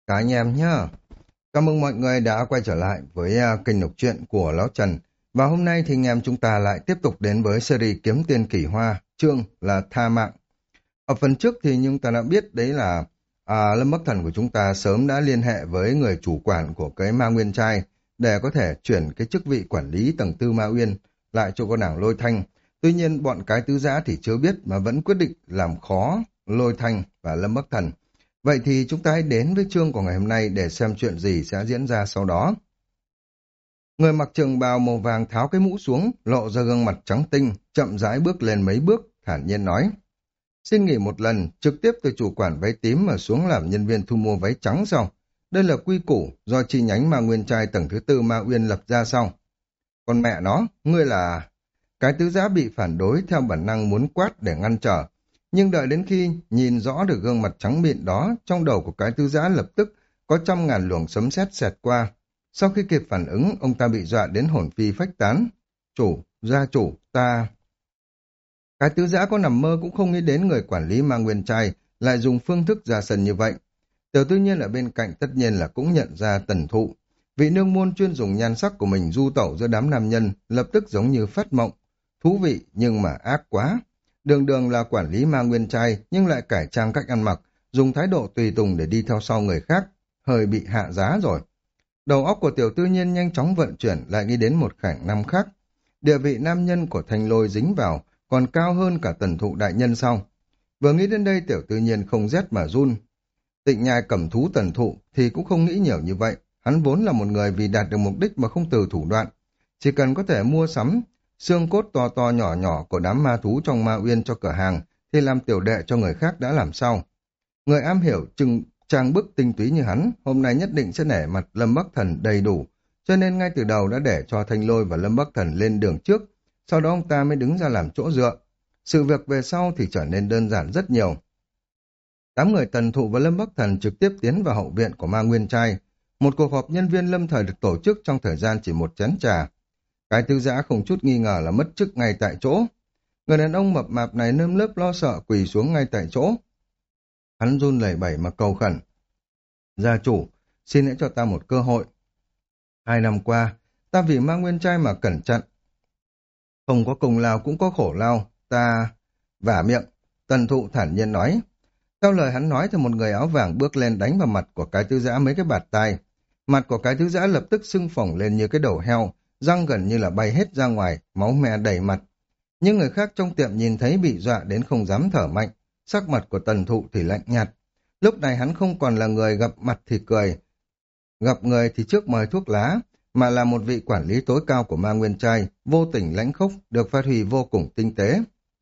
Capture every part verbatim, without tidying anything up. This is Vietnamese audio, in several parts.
Cả anh em nhá. Chào mừng mọi người đã quay trở lại với à, kênh đọc truyện của Lão Trần. Và hôm nay thì anh em chúng ta lại tiếp tục đến với series Kiếm Tiền Kỳ Hoa, chương là Tha Mạng. Ở phần trước thì chúng ta đã biết đấy là à, Lâm Bắc Thần của chúng ta sớm đã liên hệ với người chủ quản của cái Ma Nguyên Trai để có thể chuyển cái chức vị quản lý tầng tư Ma Uyên lại cho con nàng Lôi Thanh. Tuy nhiên bọn cái tứ giã thì chưa biết mà vẫn quyết định làm khó Lôi Thanh và Lâm Bắc Thần. Vậy thì chúng ta hãy đến với chương của ngày hôm nay để xem chuyện gì sẽ diễn ra sau đó. Người mặc trường bào màu vàng tháo cái mũ xuống, lộ ra gương mặt trắng tinh, chậm rãi bước lên mấy bước, thản nhiên nói. Xin nghỉ một lần, trực tiếp từ chủ quản váy tím mà xuống làm nhân viên thu mua váy trắng sau. Đây là quy củ do chi nhánh Ma Nguyên Trai tầng thứ tư Ma Uyên lập ra sau. Còn mẹ nó, ngươi là... Cái tứ giã bị phản đối theo bản năng muốn quát để ngăn trở. Nhưng đợi đến khi nhìn rõ được gương mặt trắng mịn đó, trong đầu của cái tứ giã lập tức có trăm ngàn luồng sấm sét xẹt qua. Sau khi kịp phản ứng, ông ta bị dọa đến hồn phi phách tán. Chủ, gia chủ, ta... Cái tứ giã có nằm mơ cũng không nghĩ đến người quản lý Ma Nguyên Trai lại dùng phương thức ra sân như vậy. Tiểu Tư Nhiên ở bên cạnh tất nhiên là cũng nhận ra Tần Thụ. Vị nương môn chuyên dùng nhan sắc của mình du tẩu giữa đám nam nhân lập tức giống như phát mộng. Thú vị nhưng mà ác quá. Đường đường là quản lý Ma Nguyên Trai nhưng lại cải trang cách ăn mặc, dùng thái độ tùy tùng để đi theo sau người khác, hơi bị hạ giá rồi. Đầu óc của Tiểu Tư Nhiên nhanh chóng vận chuyển lại nghĩ đến một khả năng khác. Địa vị nam nhân của Thanh Lôi dính vào còn cao hơn cả Tần Thụ đại nhân sau. Vừa nghĩ đến đây Tiểu Tư Nhiên không rét mà run. Tịnh nhai cầm thú Tần Thụ thì cũng không nghĩ nhiều như vậy. Hắn vốn là một người vì đạt được mục đích mà không từ thủ đoạn. Chỉ cần có thể mua sắm xương cốt to to nhỏ nhỏ của đám ma thú trong Ma Uyên cho cửa hàng thì làm tiểu đệ cho người khác đã làm sao. Người am hiểu chừng trang bức tinh túy như hắn hôm nay nhất định sẽ nể mặt Lâm Bắc Thần đầy đủ, cho nên ngay từ đầu đã để cho Thanh Lôi và Lâm Bắc Thần lên đường trước, sau đó ông ta mới đứng ra làm chỗ dựa. Sự việc về sau thì trở nên đơn giản rất nhiều. Tám người Tần Thụ và Lâm Bắc Thần trực tiếp tiến vào hậu viện của Ma Nguyên Trai. Một cuộc họp nhân viên lâm thời được tổ chức trong thời gian chỉ một chén trà. Cái tứ giã không chút nghi ngờ là mất chức ngay tại chỗ. Người đàn ông mập mạp này nơm lớp lo sợ quỳ xuống ngay tại chỗ. Hắn run lẩy bẩy mà cầu khẩn. Gia chủ, xin hãy cho ta một cơ hội. Hai năm qua, ta vì Ma Nguyên Trai mà cẩn trọng. Không có công lao cũng có khổ lao, ta... Vả miệng, Tần Thụ thản nhiên nói. Theo lời hắn nói thì một người áo vàng bước lên đánh vào mặt của cái tứ giã mấy cái bạt tai. Mặt của cái tứ giã lập tức sưng phồng lên như cái đầu heo, răng gần như là bay hết ra ngoài, máu me đầy mặt. Những người khác trong tiệm nhìn thấy bị dọa đến không dám thở mạnh, sắc mặt của Tần Thụ thì lạnh nhạt. Lúc này hắn không còn là người gặp mặt thì cười, gặp người thì trước mời thuốc lá, mà là một vị quản lý tối cao của Ma Nguyên Trai, vô tình lãnh khốc, được phát huy vô cùng tinh tế.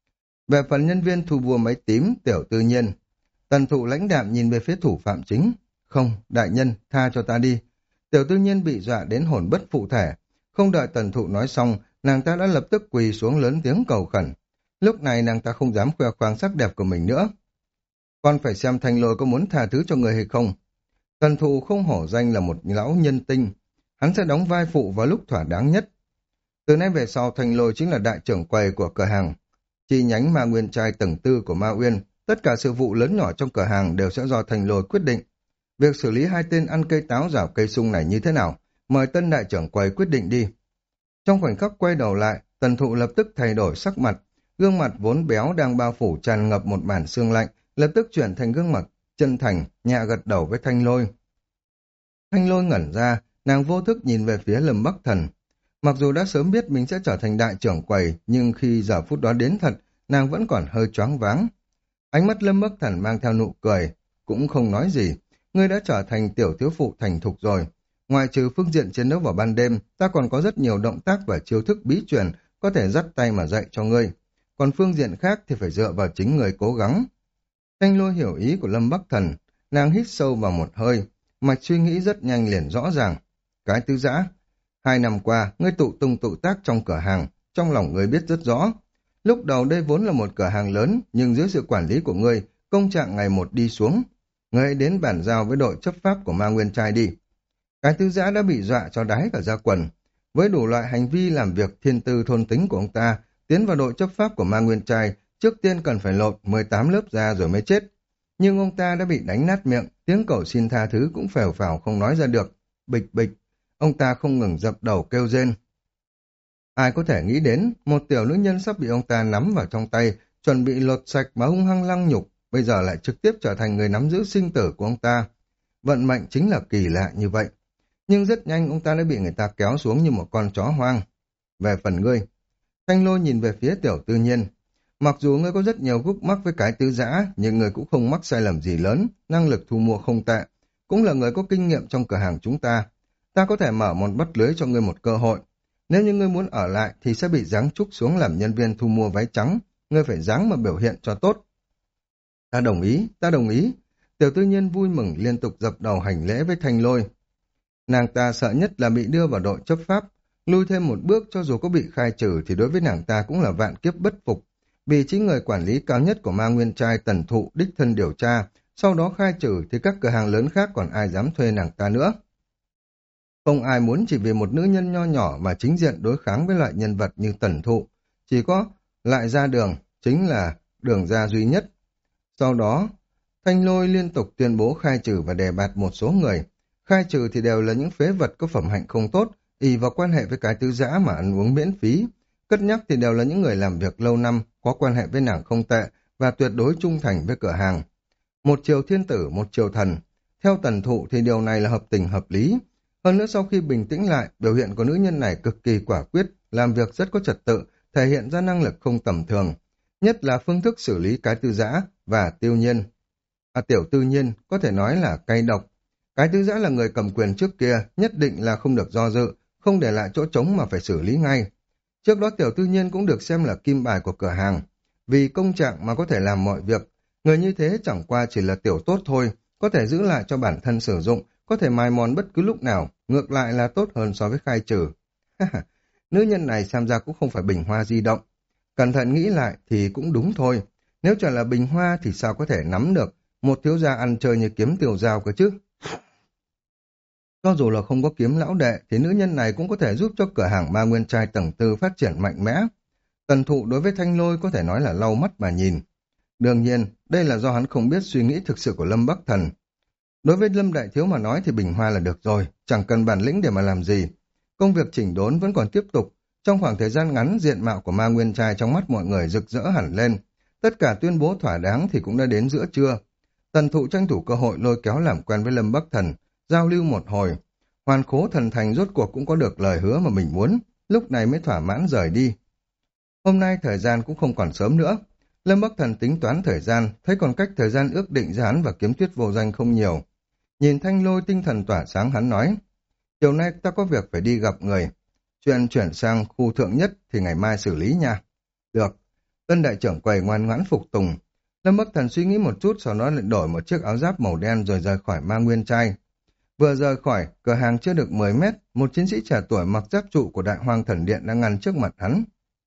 Về phần nhân viên thu mua máy tím, Tiểu Tư Nhiên, Tần Thụ lãnh đạm nhìn về phía thủ phạm chính. Không, đại nhân, tha cho ta đi. Tiểu Tư Nhiên bị dọa đến hồn bất phụ thể. Không đợi Tần Thụ nói xong, nàng ta đã lập tức quỳ xuống lớn tiếng cầu khẩn. Lúc này nàng ta không dám khoe khoang sắc đẹp của mình nữa. Con phải xem Thanh Lôi có muốn tha thứ cho người hay không. Tần Thụ không hổ danh là một lão nhân tinh. Hắn sẽ đóng vai phụ vào lúc thỏa đáng nhất. Từ nay về sau Thanh Lôi chính là đại trưởng quầy của cửa hàng. Chi nhánh Ma Nguyên Trai tầng tư của Ma Uyên, tất cả sự vụ lớn nhỏ trong cửa hàng đều sẽ do Thanh Lôi quyết định. Việc xử lý hai tên ăn cây táo rào cây sung này như thế nào? Mời tân đại trưởng quầy quyết định đi. Trong khoảnh khắc quay đầu lại, Tần Thụ lập tức thay đổi sắc mặt. Gương mặt vốn béo đang bao phủ tràn ngập một màn sương lạnh, lập tức chuyển thành gương mặt chân thành, nhẹ gật đầu với Thanh Lôi. Thanh Lôi ngẩn ra, nàng vô thức nhìn về phía Lâm Bắc Thần. Mặc dù đã sớm biết mình sẽ trở thành đại trưởng quầy, nhưng khi giờ phút đó đến thật, nàng vẫn còn hơi choáng váng. Ánh mắt Lâm Bắc Thần mang theo nụ cười, cũng không nói gì. Ngươi đã trở thành tiểu thiếu phụ thành thục rồi. Ngoài trừ phương diện chiến đấu vào ban đêm, ta còn có rất nhiều động tác và chiêu thức bí truyền có thể dắt tay mà dạy cho ngươi. Còn phương diện khác thì phải dựa vào chính người cố gắng. Thanh Lôi hiểu ý của Lâm Bắc Thần, nàng hít sâu vào một hơi, mạch suy nghĩ rất nhanh liền rõ ràng. Cái tứ giã, hai năm qua, ngươi tụ tung tụ tác trong cửa hàng, trong lòng ngươi biết rất rõ. Lúc đầu đây vốn là một cửa hàng lớn, nhưng dưới sự quản lý của ngươi, công trạng ngày một đi xuống. Ngươi hãy đến bàn giao với đội chấp pháp của Ma Nguyên Trai đi. Cái tứ giã đã bị dọa cho đái cả da quần. Với đủ loại hành vi làm việc thiên tư thôn tính của ông ta, tiến vào đội chấp pháp của Ma Nguyên Trai, trước tiên cần phải lột mười tám lớp da rồi mới chết. Nhưng ông ta đã bị đánh nát miệng, tiếng cầu xin tha thứ cũng phèo phào không nói ra được. Bịch bịch, ông ta không ngừng dập đầu kêu rên. Ai có thể nghĩ đến, một tiểu nữ nhân sắp bị ông ta nắm vào trong tay, chuẩn bị lột sạch mà hung hăng lăng nhục, bây giờ lại trực tiếp trở thành người nắm giữ sinh tử của ông ta. Vận mệnh chính là kỳ lạ như vậy. Nhưng rất nhanh ông ta đã bị người ta kéo xuống như một con chó hoang. Về phần ngươi, Thanh Lôi nhìn về phía tiểu tư nhiên. Mặc dù ngươi có rất nhiều khúc mắc với cái tứ giã, nhưng ngươi cũng không mắc sai lầm gì lớn, năng lực thu mua không tệ, cũng là người có kinh nghiệm trong cửa hàng chúng ta. Ta có thể mở một bắt lưới cho ngươi một cơ hội. Nếu như ngươi muốn ở lại thì sẽ bị giáng trúc xuống làm nhân viên thu mua váy trắng, ngươi phải dáng mà biểu hiện cho tốt. Ta đồng ý, ta đồng ý. Tiểu tư nhiên vui mừng liên tục dập đầu hành lễ với Thanh Lôi. Nàng ta sợ nhất là bị đưa vào đội chấp pháp, lui thêm một bước cho dù có bị khai trừ thì đối với nàng ta cũng là vạn kiếp bất phục. Vì chính người quản lý cao nhất của Ma Nguyên Trai Tần Thụ đích thân điều tra, sau đó khai trừ thì các cửa hàng lớn khác còn ai dám thuê nàng ta nữa. Không ai muốn chỉ vì một nữ nhân nho nhỏ mà chính diện đối kháng với loại nhân vật như Tần Thụ, chỉ có lại ra đường, chính là đường ra duy nhất. Sau đó, Thanh Lôi liên tục tuyên bố khai trừ và đề bạt một số người. Khai trừ thì đều là những phế vật có phẩm hạnh không tốt, ỷ vào quan hệ với cái tứ giã mà ăn uống miễn phí. Cất nhắc thì đều là những người làm việc lâu năm, có quan hệ với nàng không tệ và tuyệt đối trung thành với cửa hàng. Một chiều thiên tử, một chiều thần. Theo Tần Thụ thì điều này là hợp tình hợp lý. Hơn nữa sau khi bình tĩnh lại, biểu hiện của nữ nhân này cực kỳ quả quyết, làm việc rất có trật tự, thể hiện ra năng lực không tầm thường. Nhất là phương thức xử lý cái tư giã và tiêu nhiên. À, tiểu tư nhiên có thể nói là cay độc. Cái tư giã là người cầm quyền trước kia, nhất định là không được do dự, không để lại chỗ trống mà phải xử lý ngay. Trước đó tiểu tư nhiên cũng được xem là kim bài của cửa hàng. Vì công trạng mà có thể làm mọi việc, người như thế chẳng qua chỉ là tiểu tốt thôi, có thể giữ lại cho bản thân sử dụng, có thể mài mòn bất cứ lúc nào, ngược lại là tốt hơn so với khai trừ. Nữ nhân này xem ra cũng không phải bình hoa di động. Cẩn thận nghĩ lại thì cũng đúng thôi. Nếu chẳng là bình hoa thì sao có thể nắm được một thiếu gia ăn chơi như kiếm tiểu giao cơ chứ. Cho dù là không có kiếm lão đệ thì nữ nhân này cũng có thể giúp cho cửa hàng Ma Nguyên Trai tầng tư phát triển mạnh mẽ. Tần Thụ đối với Thanh Lôi có thể nói là lau mắt mà nhìn. Đương nhiên, đây là do hắn không biết suy nghĩ thực sự của Lâm Bắc Thần. Đối với Lâm Đại Thiếu mà nói thì bình hoa là được rồi, chẳng cần bản lĩnh để mà làm gì. Công việc chỉnh đốn vẫn còn tiếp tục. Trong khoảng thời gian ngắn, diện mạo của Ma Nguyên Trai trong mắt mọi người rực rỡ hẳn lên. Tất cả tuyên bố thỏa đáng thì cũng đã đến giữa trưa. Tần Thụ tranh thủ cơ hội lôi kéo làm quen với Lâm Bắc Thần, giao lưu một hồi. Hoàn Khố Thần Thành rốt cuộc cũng có được lời hứa mà mình muốn, lúc này mới thỏa mãn rời đi. Hôm nay thời gian cũng không còn sớm nữa. Lâm Bắc Thần tính toán thời gian, thấy còn cách thời gian ước định giữa hắn và Kiếm Tuyết Vô Danh không nhiều. Nhìn Thanh Lôi tinh thần tỏa sáng, hắn nói, chiều nay ta có việc phải đi gặp người. Chuyện chuyển sang khu thượng nhất thì ngày mai xử lý nha. Được. Tân đại trưởng quầy ngoan ngoãn phục tùng. Lâm Bắc Thần suy nghĩ một chút, sau đó lại đổi một chiếc áo giáp màu đen rồi rời khỏi Ma Nguyên Trai. Vừa rời khỏi, cửa hàng chưa được mười mét, một chiến sĩ trẻ tuổi mặc giáp trụ của Đại Hoang Thần Điện đang ngăn trước mặt hắn.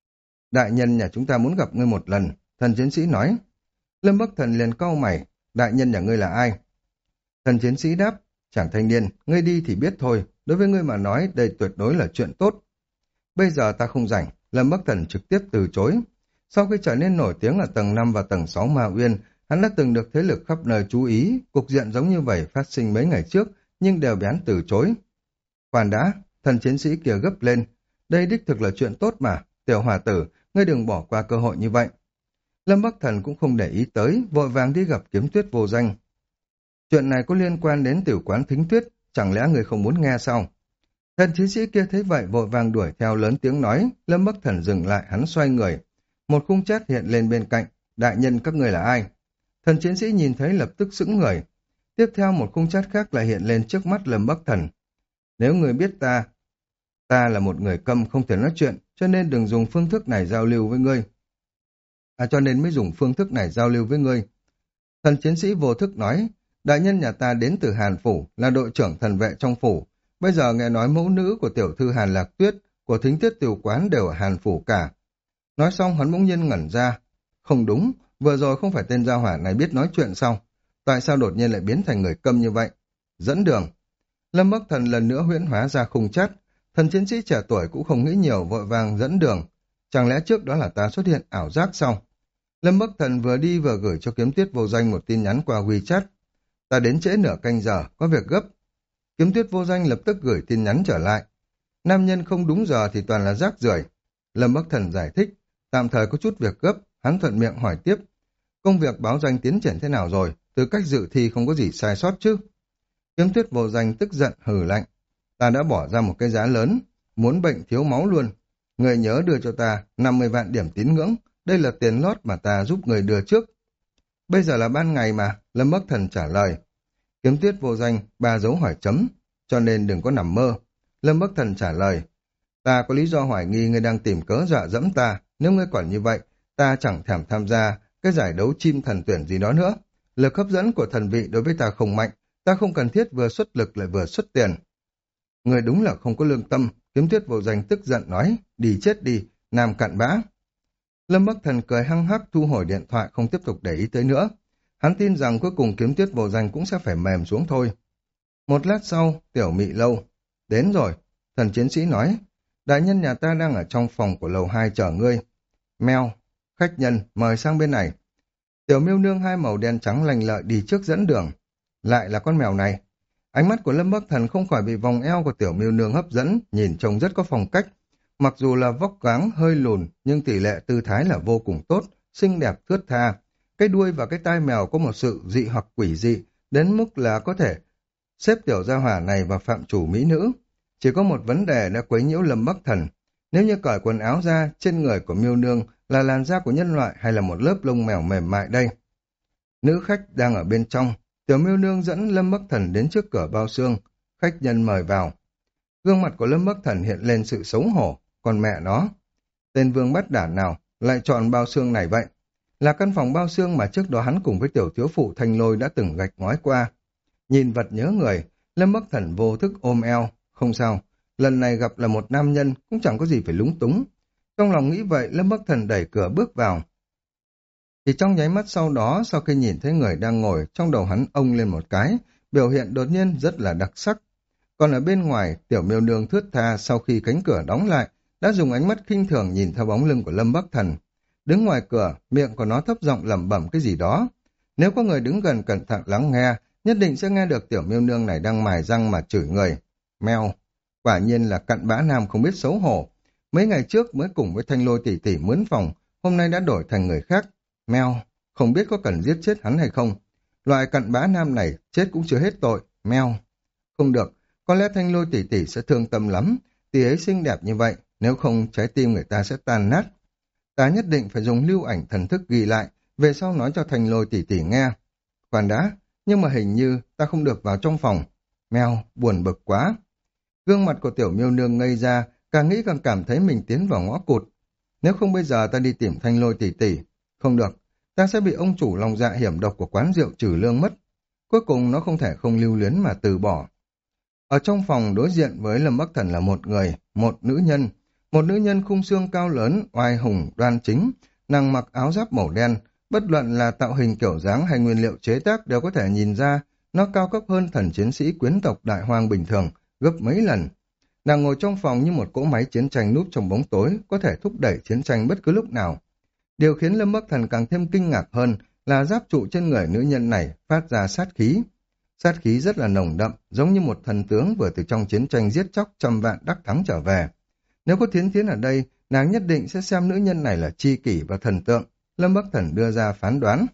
Đại nhân nhà chúng ta muốn gặp ngươi một lần, thần chiến sĩ nói. Lâm Bắc Thần liền cau mày, đại nhân nhà ngươi là ai? Thần chiến sĩ đáp, chàng thanh niên, ngươi đi thì biết thôi, đối với ngươi mà nói đây tuyệt đối là chuyện tốt. Bây giờ ta không rảnh, Lâm Bắc Thần trực tiếp từ chối. Sau khi trở nên nổi tiếng ở tầng năm và tầng sáu Ma Uyên, hắn đã từng được thế lực khắp nơi chú ý, cục diện giống như vậy phát sinh mấy ngày trước, nhưng đều bị hắn từ chối. Khoan đã, thần chiến sĩ kia gấp lên, đây đích thực là chuyện tốt mà, tiểu hòa tử, ngươi đừng bỏ qua cơ hội như vậy. Lâm Bắc Thần cũng không để ý tới, vội vàng đi gặp Kiếm Tuyết Vô Danh. Chuyện này có liên quan đến tiểu quán Thính Tuyết, chẳng lẽ người không muốn nghe sao? Thần chiến sĩ kia thấy vậy vội vàng đuổi theo lớn tiếng nói, Lâm Bắc Thần dừng lại, hắn xoay người. Một khung chat hiện lên bên cạnh, đại nhân các người là ai? Thần chiến sĩ nhìn thấy lập tức sững người. Tiếp theo một khung chat khác lại hiện lên trước mắt Lâm Bắc Thần. Nếu người biết ta, ta là một người câm không thể nói chuyện, cho nên đừng dùng phương thức này giao lưu với ngươi. À cho nên mới dùng phương thức này giao lưu với ngươi. Thần chiến sĩ vô thức nói, đại nhân nhà ta đến từ Hàn Phủ, là đội trưởng thần vệ trong phủ. Bây giờ nghe nói mẫu nữ của tiểu thư Hàn Lạc Tuyết, của Thính Tuyết tiểu quán đều ở Hàn Phủ cả. Nói xong hắn bỗng nhiên ngẩn ra. Không đúng, vừa rồi không phải tên gia hỏa này biết nói chuyện sao? Tại sao đột nhiên lại biến thành người câm như vậy? Dẫn đường. Lâm Bắc Thần lần nữa huyễn hóa ra khung chát. Thần chiến sĩ trẻ tuổi cũng không nghĩ nhiều, vội vàng dẫn đường. Chẳng lẽ trước đó là ta xuất hiện ảo giác sao? Lâm Bắc Thần vừa đi vừa gửi cho Kiếm Tuyết Vô Danh một tin nhắn qua WeChat. Ta đến trễ nửa canh giờ, có việc gấp. Kiếm Tuyết Vô Danh lập tức gửi tin nhắn trở lại. Nam nhân không đúng giờ thì toàn là rác rưởi. Lâm Bắc Thần giải thích, tạm thời có chút việc gấp, hắn thuận miệng hỏi tiếp. Công việc báo danh tiến triển thế nào rồi? Từ cách dự thi không có gì sai sót chứ? Kiếm Tuyết Vô Danh tức giận hừ lạnh. Ta đã bỏ ra một cái giá lớn, muốn bệnh thiếu máu luôn. Người nhớ đưa cho ta năm mươi vạn điểm tín ngưỡng, đây là tiền lót mà ta giúp người đưa trước. Bây giờ là ban ngày mà, Lâm Bắc Thần trả lời. Kiếm Tuyết Vô Danh, ba dấu hỏi chấm, cho nên đừng có nằm mơ. Lâm Bắc Thần trả lời, ta có lý do hoài nghi ngươi đang tìm cớ dọa dẫm ta, nếu ngươi còn như vậy, ta chẳng thèm tham gia cái giải đấu chim thần tuyển gì đó nữa. Lực hấp dẫn của thần vị đối với ta không mạnh, ta không cần thiết vừa xuất lực lại vừa xuất tiền. Người đúng là không có lương tâm, Kiếm Tuyết Vô Danh tức giận nói, đi chết đi, nam cặn bã. Lâm Bắc Thần cười hăng hắc thu hồi điện thoại không tiếp tục để ý tới nữa. Hắn tin rằng cuối cùng Kiếm Tuyết Vô Danh cũng sẽ phải mềm xuống thôi. Một lát sau, tiểu mị lâu. Đến rồi, thần chiến sĩ nói, đại nhân nhà ta đang ở trong phòng của lầu hai chờ ngươi. Mèo, khách nhân, mời sang bên này. Tiểu miêu nương hai màu đen trắng lành lợi đi trước dẫn đường. Lại là con mèo này. Ánh mắt của Lâm Bắc Thần không khỏi bị vòng eo của tiểu miêu nương hấp dẫn, nhìn trông rất có phong cách. Mặc dù là vóc dáng hơi lùn, nhưng tỷ lệ tư thái là vô cùng tốt, xinh đẹp thướt tha. Cái đuôi và cái tai mèo có một sự dị hoặc quỷ dị, đến mức là có thể xếp tiểu gia hỏa này vào phạm chủ mỹ nữ. Chỉ có một vấn đề đã quấy nhiễu Lâm Bắc Thần. Nếu như cởi quần áo ra, trên người của miêu nương là làn da của nhân loại hay là một lớp lông mèo mềm mại đây? Nữ khách đang ở bên trong, tiểu miêu nương dẫn Lâm Bắc Thần đến trước cửa bao xương. Khách nhân mời vào. Gương mặt của Lâm Bắc Thần hiện lên sự xấu hổ. Còn mẹ nó, tên vương bắt đản nào lại chọn bao xương này vậy? Là căn phòng bao xương mà trước đó hắn cùng với tiểu thiếu phụ Thanh Lôi đã từng gạch ngói qua. Nhìn vật nhớ người, Lâm Bắc Thần vô thức ôm eo. Không sao, lần này gặp là một nam nhân, cũng chẳng có gì phải lúng túng. Trong lòng nghĩ vậy, Lâm Bắc Thần đẩy cửa bước vào. Thì trong nháy mắt sau đó, sau khi nhìn thấy người đang ngồi, trong đầu hắn ông lên một cái, biểu hiện đột nhiên rất là đặc sắc. Còn ở bên ngoài, tiểu miêu nương thướt tha sau khi cánh cửa đóng lại, đã dùng ánh mắt khinh thường nhìn theo bóng lưng của Lâm Bắc Thần. Đứng ngoài cửa, miệng của nó thấp giọng lẩm bẩm cái gì đó. Nếu có người đứng gần cẩn thận lắng nghe, nhất định sẽ nghe được tiểu miêu nương này đang mài răng mà chửi người. Mèo, quả nhiên là cặn bã nam không biết xấu hổ. Mấy ngày trước mới cùng với Thanh Lôi tỷ tỷ mướn phòng, hôm nay đã đổi thành người khác. Mèo, không biết có cần giết chết hắn hay không. Loại cặn bã nam này chết cũng chưa hết tội. Mèo, không được, có lẽ Thanh Lôi tỷ tỷ sẽ thương tâm lắm. Tỷ ấy xinh đẹp như vậy, nếu không trái tim người ta sẽ tan nát. Ta nhất định phải dùng lưu ảnh thần thức ghi lại, về sau nói cho Thanh Lôi tỷ tỷ nghe. Khoan đã, nhưng mà hình như ta không được vào trong phòng. Mèo, buồn bực quá. Gương mặt của tiểu miêu nương ngây ra, càng nghĩ càng cảm thấy mình tiến vào ngõ cụt. Nếu không bây giờ ta đi tìm Thanh Lôi tỷ tỷ, không được, ta sẽ bị ông chủ lòng dạ hiểm độc của quán rượu trừ lương mất. Cuối cùng nó không thể không lưu luyến mà từ bỏ. Ở trong phòng đối diện với Lâm Bắc Thần là một người, một nữ nhân. Một nữ nhân khung xương cao lớn, oai hùng, đoan chính, nàng mặc áo giáp màu đen, bất luận là tạo hình kiểu dáng hay nguyên liệu chế tác đều có thể nhìn ra nó cao cấp hơn thần chiến sĩ quyến tộc đại hoang bình thường, gấp mấy lần. Nàng ngồi trong phòng như một cỗ máy chiến tranh núp trong bóng tối, có thể thúc đẩy chiến tranh bất cứ lúc nào. Điều khiến Lâm Bắc Thần càng thêm kinh ngạc hơn là giáp trụ trên người nữ nhân này phát ra sát khí. Sát khí rất là nồng đậm, giống như một thần tướng vừa từ trong chiến tranh giết chóc trăm vạn đắc thắng trở về. Nếu có Thiến Thiến ở đây, nàng nhất định sẽ xem nữ nhân này là chi kỷ và thần tượng. Lâm Bắc Thần đưa ra phán đoán.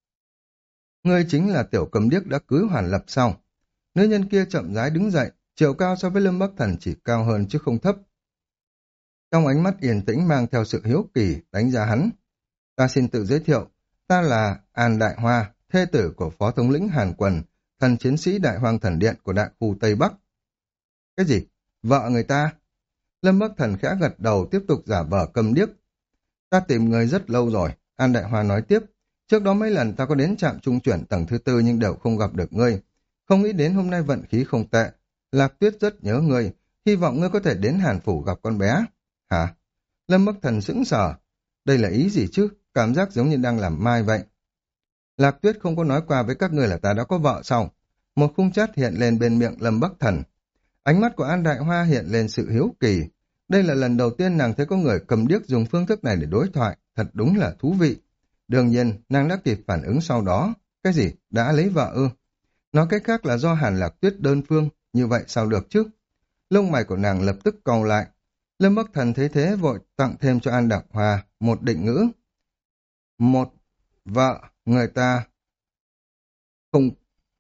Ngươi chính là tiểu cầm điếc đã cưới Hoàn Lập sau. Nữ nhân kia chậm rãi đứng dậy, chiều cao so với Lâm Bắc Thần chỉ cao hơn chứ không thấp. Trong ánh mắt yên tĩnh mang theo sự hiếu kỳ đánh giá hắn. Ta xin tự giới thiệu, ta là An Đại Hoa, thê tử của phó thống lĩnh Hàn Quần, thần chiến sĩ Đại Hoang Thần Điện của đại khu Tây Bắc. Cái gì? Vợ người ta? Lâm Bắc Thần khẽ gật đầu tiếp tục giả vờ câm điếc. Ta tìm người rất lâu rồi, An Đại Hoa nói tiếp. Trước đó mấy lần ta có đến trạm trung chuyển tầng thứ tư nhưng đều không gặp được ngươi. Không nghĩ đến hôm nay vận khí không tệ. Lạc Tuyết rất nhớ ngươi, hy vọng ngươi có thể đến Hàn Phủ gặp con bé. Hả? Lâm Bắc Thần sững sờ. Đây là ý gì chứ? Cảm giác giống như đang làm mai vậy. Lạc Tuyết không có nói qua với các ngươi là ta đã có vợ sao? Một khung chát hiện lên bên miệng Lâm Bắc Thần. Ánh mắt của An Đại Hoa hiện lên sự hiếu kỳ. Đây là lần đầu tiên nàng thấy có người cầm điếc dùng phương thức này để đối thoại, thật đúng là thú vị. Đương nhiên, nàng đã kịp phản ứng sau đó. Cái gì? Đã lấy vợ ư? Nói cách khác là do Hàn Lạc Tuyết đơn phương, như vậy sao được chứ? Lông mày của nàng lập tức cau lại. Lâm Bắc Thần thấy thế vội tặng thêm cho An Đạc Hoa một định ngữ. Một, vợ, người ta không...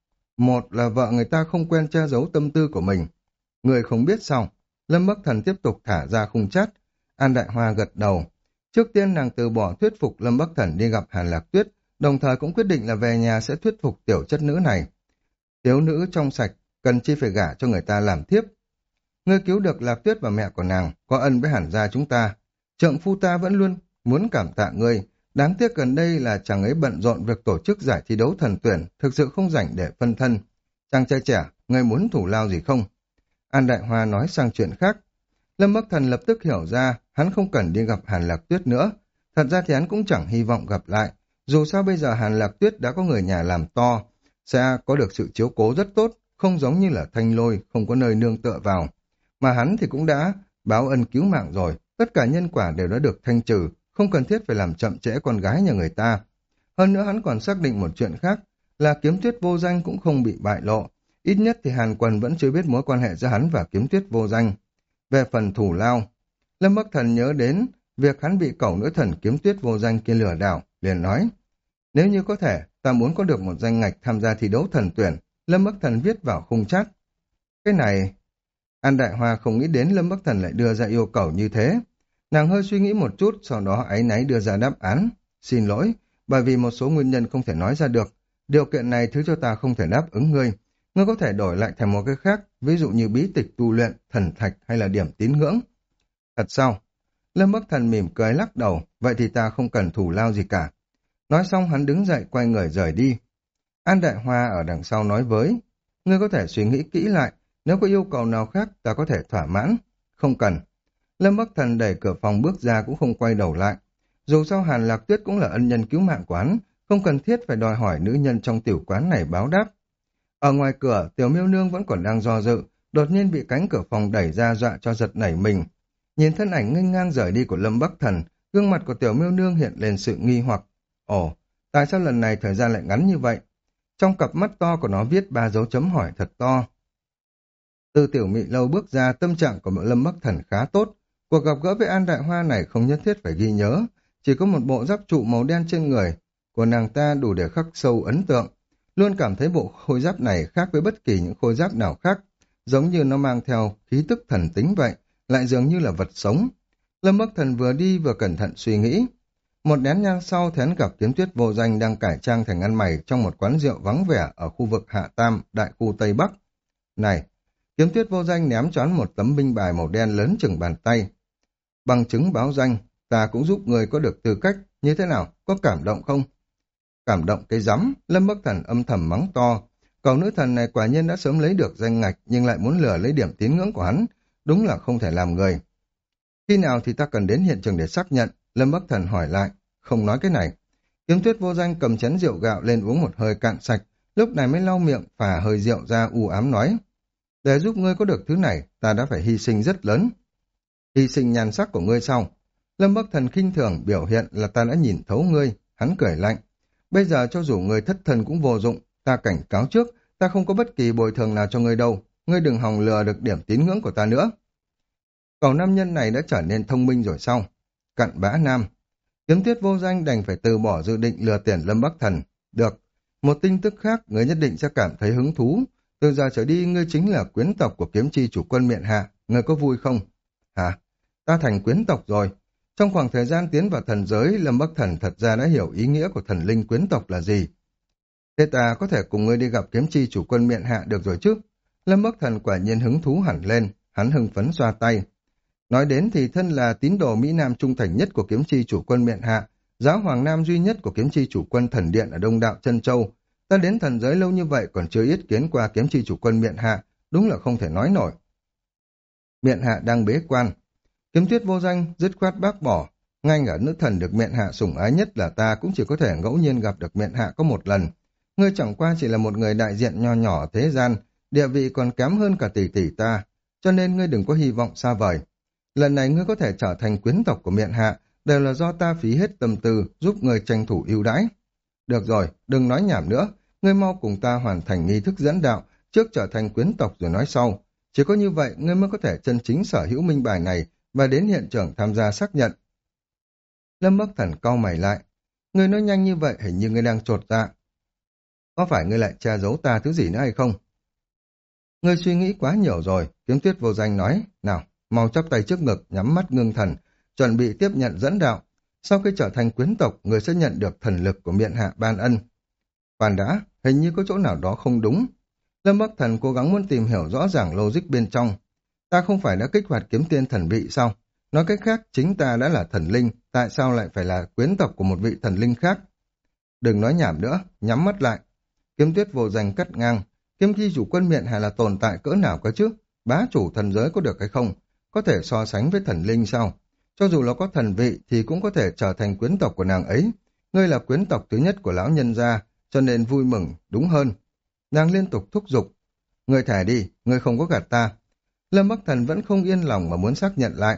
Một là vợ người ta không quen che giấu tâm tư của mình. Người không biết sao? Lâm Bắc Thần tiếp tục thả ra khung chát. An Đại Hoa gật đầu. Trước tiên nàng từ bỏ thuyết phục Lâm Bắc Thần đi gặp Hàn Lạc Tuyết, đồng thời cũng quyết định là về nhà sẽ thuyết phục tiểu chất nữ này. Thiếu nữ trong sạch, cần chi phải gả cho người ta làm thiếp. Ngươi cứu được Lạc Tuyết và mẹ của nàng, có ân với Hàn gia chúng ta. Trượng phu ta vẫn luôn muốn cảm tạ ngươi. Đáng tiếc gần đây là chàng ấy bận rộn việc tổ chức giải thi đấu thần tuyển, thực sự không rảnh để phân thân. Chàng trai trẻ, ngươi muốn thủ lao gì không? An Đại Hoa nói sang chuyện khác. Lâm Bắc Thần lập tức hiểu ra, hắn không cần đi gặp Hàn Lạc Tuyết nữa. Thật ra thì hắn cũng chẳng hy vọng gặp lại. Dù sao bây giờ Hàn Lạc Tuyết đã có người nhà làm to, sẽ có được sự chiếu cố rất tốt, không giống như là Thanh Lôi, không có nơi nương tựa vào. Mà hắn thì cũng đã báo ân cứu mạng rồi, tất cả nhân quả đều đã được thanh trừ, không cần thiết phải làm chậm trễ con gái nhà người ta. Hơn nữa hắn còn xác định một chuyện khác, là Kiếm Tuyết Vô Danh cũng không bị bại lộ. Ít nhất thì Hàn Quần vẫn chưa biết mối quan hệ giữa hắn và Kiếm Tuyết Vô Danh. Về phần thủ lao, Lâm Bắc Thần nhớ đến việc hắn bị cẩu nữ thần Kiếm Tuyết Vô Danh kia lừa đảo, liền nói: nếu như có thể, ta muốn có được một danh ngạch tham gia thi đấu thần tuyển. Lâm Bắc Thần viết vào khung chat. Cái này... An Đại Hoa không nghĩ đến Lâm Bắc Thần lại đưa ra yêu cầu như thế. Nàng hơi suy nghĩ một chút, sau đó áy náy đưa ra đáp án. Xin lỗi, bởi vì một số nguyên nhân không thể nói ra được. Điều kiện này thứ cho ta không thể đáp ứng ngươi. Ngươi có thể đổi lại thành một cái khác, ví dụ như bí tịch tu luyện, thần thạch hay là điểm tín ngưỡng. Thật sao? Lâm Bắc Thần mỉm cười lắc đầu, vậy thì ta không cần thủ lao gì cả. Nói xong hắn đứng dậy quay người rời đi. An Đại Hoa ở đằng sau nói với, ngươi có thể suy nghĩ kỹ lại, nếu có yêu cầu nào khác ta có thể thỏa mãn. Không cần. Lâm Bắc Thần đẩy cửa phòng bước ra cũng không quay đầu lại. Dù sao Hàn Lạc Tuyết cũng là ân nhân cứu mạng của hắn, không cần thiết phải đòi hỏi nữ nhân trong tiểu quán này báo đáp. Ở ngoài cửa, Tiểu Miêu Nương vẫn còn đang do dự, đột nhiên bị cánh cửa phòng đẩy ra dọa cho giật nảy mình. Nhìn thân ảnh nghênh ngang rời đi của Lâm Bắc Thần, gương mặt của Tiểu Miêu Nương hiện lên sự nghi hoặc. Ồ, tại sao lần này thời gian lại ngắn như vậy? Trong cặp mắt to của nó viết ba dấu chấm hỏi thật to. Từ Tiểu Mị Lâu bước ra, tâm trạng của Lâm Bắc Thần khá tốt. Cuộc gặp gỡ với An Đại Hoa này không nhất thiết phải ghi nhớ, chỉ có một bộ giáp trụ màu đen trên người của nàng ta đủ để khắc sâu ấn tượng. Luôn cảm thấy bộ khôi giáp này khác với bất kỳ những khôi giáp nào khác, giống như nó mang theo khí tức thần tính vậy, lại dường như là vật sống. Lâm Bắc Thần vừa đi vừa cẩn thận suy nghĩ. Một nén nhang sau thì hắn gặp Kiếm Tuyết Vô Danh đang cải trang thành ăn mày trong một quán rượu vắng vẻ ở khu vực Hạ Tam, đại khu Tây Bắc. Này, Kiếm Tuyết Vô Danh ném choán một tấm binh bài màu đen lớn chừng bàn tay. Bằng chứng báo danh, ta cũng giúp người có được tư cách, như thế nào, có cảm động không? Cảm động cái rắm, Lâm Bắc Thần âm thầm mắng to. Cậu nữ thần này quả nhiên đã sớm lấy được danh ngạch nhưng lại muốn lừa lấy điểm tín ngưỡng của hắn, đúng là không thể làm người. Khi nào thì ta cần đến hiện trường để xác nhận? Lâm Bắc Thần hỏi lại. Không nói cái này. Kiếm Tuyết Vô Danh cầm chén rượu gạo lên uống một hơi cạn sạch, lúc này mới lau miệng phả hơi rượu ra u ám nói. Để giúp ngươi có được thứ này, ta đã phải hy sinh rất lớn. Hy sinh nhan sắc của ngươi sao? Lâm Bắc Thần khinh thường biểu hiện là ta đã nhìn thấu ngươi, hắn cười lạnh. Bây giờ cho dù ngươi thất thần cũng vô dụng, ta cảnh cáo trước, ta không có bất kỳ bồi thường nào cho ngươi đâu, ngươi đừng hòng lừa được điểm tín ngưỡng của ta nữa. Cậu nam nhân này đã trở nên thông minh rồi sao? Cặn bã nam. Kiếm Tuyết Vô Danh đành phải từ bỏ dự định lừa tiền Lâm Bắc Thần. Được, một tin tức khác ngươi nhất định sẽ cảm thấy hứng thú. Từ giờ trở đi ngươi chính là quyến tộc của kiếm chi chủ quân Miện Hạ, ngươi có vui không? Hả? Ta thành quyến tộc rồi. Trong khoảng thời gian tiến vào thần giới, Lâm Bắc Thần thật ra đã hiểu ý nghĩa của thần linh quyến tộc là gì. Thế ta có thể cùng ngươi đi gặp kiếm chi chủ quân Miện Hạ được rồi chứ? Lâm Bắc Thần quả nhiên hứng thú hẳn lên, hắn hưng phấn xoa tay. Nói đến thì thân là tín đồ Mỹ Nam trung thành nhất của kiếm chi chủ quân Miện Hạ, giáo hoàng nam duy nhất của kiếm chi chủ quân thần điện ở Đông Đạo Chân Châu. Ta đến thần giới lâu như vậy còn chưa yết kiến qua kiếm chi chủ quân Miện Hạ, đúng là không thể nói nổi. Miện Hạ đang bế quan. Kiếm Tuyết Vô Danh dứt khoát bác bỏ. Ngay cả nữ thần được Miện Hạ sủng ái nhất là ta cũng chỉ có thể ngẫu nhiên gặp được Miện Hạ có một lần. Ngươi chẳng qua chỉ là một người đại diện nho nhỏ thế gian, địa vị còn kém hơn cả tỷ tỷ ta, cho nên ngươi đừng có hy vọng xa vời. Lần này ngươi có thể trở thành quyến tộc của Miện Hạ, đều là do ta phí hết tâm tư giúp ngươi tranh thủ ưu đãi. Được rồi, đừng nói nhảm nữa, ngươi mau cùng ta hoàn thành nghi thức dẫn đạo, trước trở thành quyến tộc rồi nói sau. Chỉ có như vậy ngươi mới có thể chân chính sở hữu minh bài này và đến hiện trường tham gia xác nhận. Lâm Bắc Thần cau mày lại. Ngươi nói nhanh như vậy hình như ngươi đang chột dạ. Có phải ngươi lại che giấu ta thứ gì nữa hay không? Ngươi suy nghĩ quá nhiều rồi, Kiếm Tuyết Vô Danh nói. Nào, mau chắp tay trước ngực, nhắm mắt ngưng thần, chuẩn bị tiếp nhận dẫn đạo. Sau khi trở thành quyến tộc, ngươi sẽ nhận được thần lực của miện hạ ban ân. Khoan đã, hình như có chỗ nào đó không đúng. Lâm Bắc Thần cố gắng muốn tìm hiểu rõ ràng logic bên trong. Ta không phải đã kích hoạt kiếm tiên thần vị sao? Nói cách khác, chính ta đã là thần linh, tại sao lại phải là quyến tộc của một vị thần linh khác? Đừng nói nhảm nữa, nhắm mắt lại. Kiếm Tuyết Vô Danh cắt ngang. Kiếm chi chủ quân miện hay là tồn tại cỡ nào cơ chứ? Bá chủ thần giới có được hay không? Có thể so sánh với thần linh sao? Cho dù nó có thần vị thì cũng có thể trở thành quyến tộc của nàng ấy. Ngươi là quyến tộc thứ nhất của lão nhân gia, cho nên vui mừng, đúng hơn. Nàng liên tục thúc giục. Ngươi thả đi, ngươi không có gạt ta. Lâm Bắc Thần vẫn không yên lòng mà muốn xác nhận lại.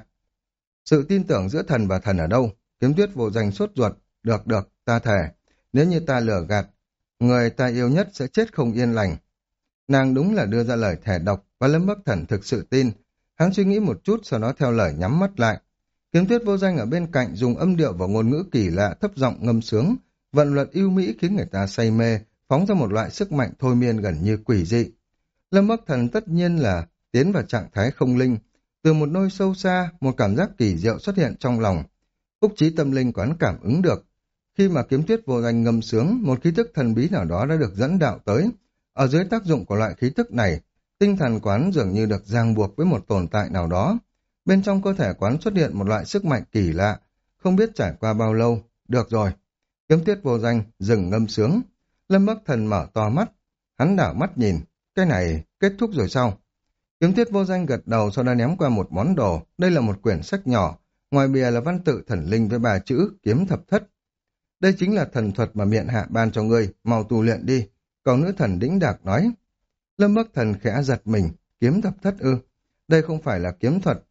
Sự tin tưởng giữa thần và thần ở đâu? Kiếm Tuyết Vô Danh sốt ruột. Được được, ta thề. Nếu như ta lừa gạt, người ta yêu nhất sẽ chết không yên lành. Nàng đúng là đưa ra lời thề độc và Lâm Bắc Thần thực sự tin. Hắn suy nghĩ một chút sau đó theo lời nhắm mắt lại. Kiếm Tuyết Vô Danh ở bên cạnh dùng âm điệu và ngôn ngữ kỳ lạ thấp giọng ngâm sướng. Vận luật ưu mỹ khiến người ta say mê, phóng ra một loại sức mạnh thôi miên gần như quỷ dị. Lâm Bắc Thần tất nhiên là tiến vào trạng thái không linh. Từ một nơi sâu xa, một cảm giác kỳ diệu xuất hiện trong lòng. Phúc trí tâm linh quán cảm ứng được. Khi mà Kiếm Tuyết Vô Danh ngâm sướng, một khí thức thần bí nào đó đã được dẫn đạo tới. Ở dưới tác dụng của loại khí thức này, tinh thần quán dường như được ràng buộc với một tồn tại nào đó. Bên trong cơ thể quán xuất hiện một loại sức mạnh kỳ lạ, không biết trải qua bao lâu. Được rồi. Kiếm Tuyết Vô Danh dừng ngâm sướng. Lâm Bắc Thần mở to mắt. Hắn đảo mắt nhìn. Cái này kết thúc rồi sao? Kiếm Tuyết Vô Danh gật đầu sau đó ném qua một món đồ. Đây là một quyển sách nhỏ. Ngoài bìa là văn tự thần linh với ba chữ kiếm thập thất. Đây chính là thần thuật mà miện hạ ban cho ngươi. Mau tu luyện đi. Cầu nữ thần đĩnh đạc nói. Lâm Bắc Thần khẽ giật mình. Kiếm thập thất ư? Đây không phải là kiếm thuật.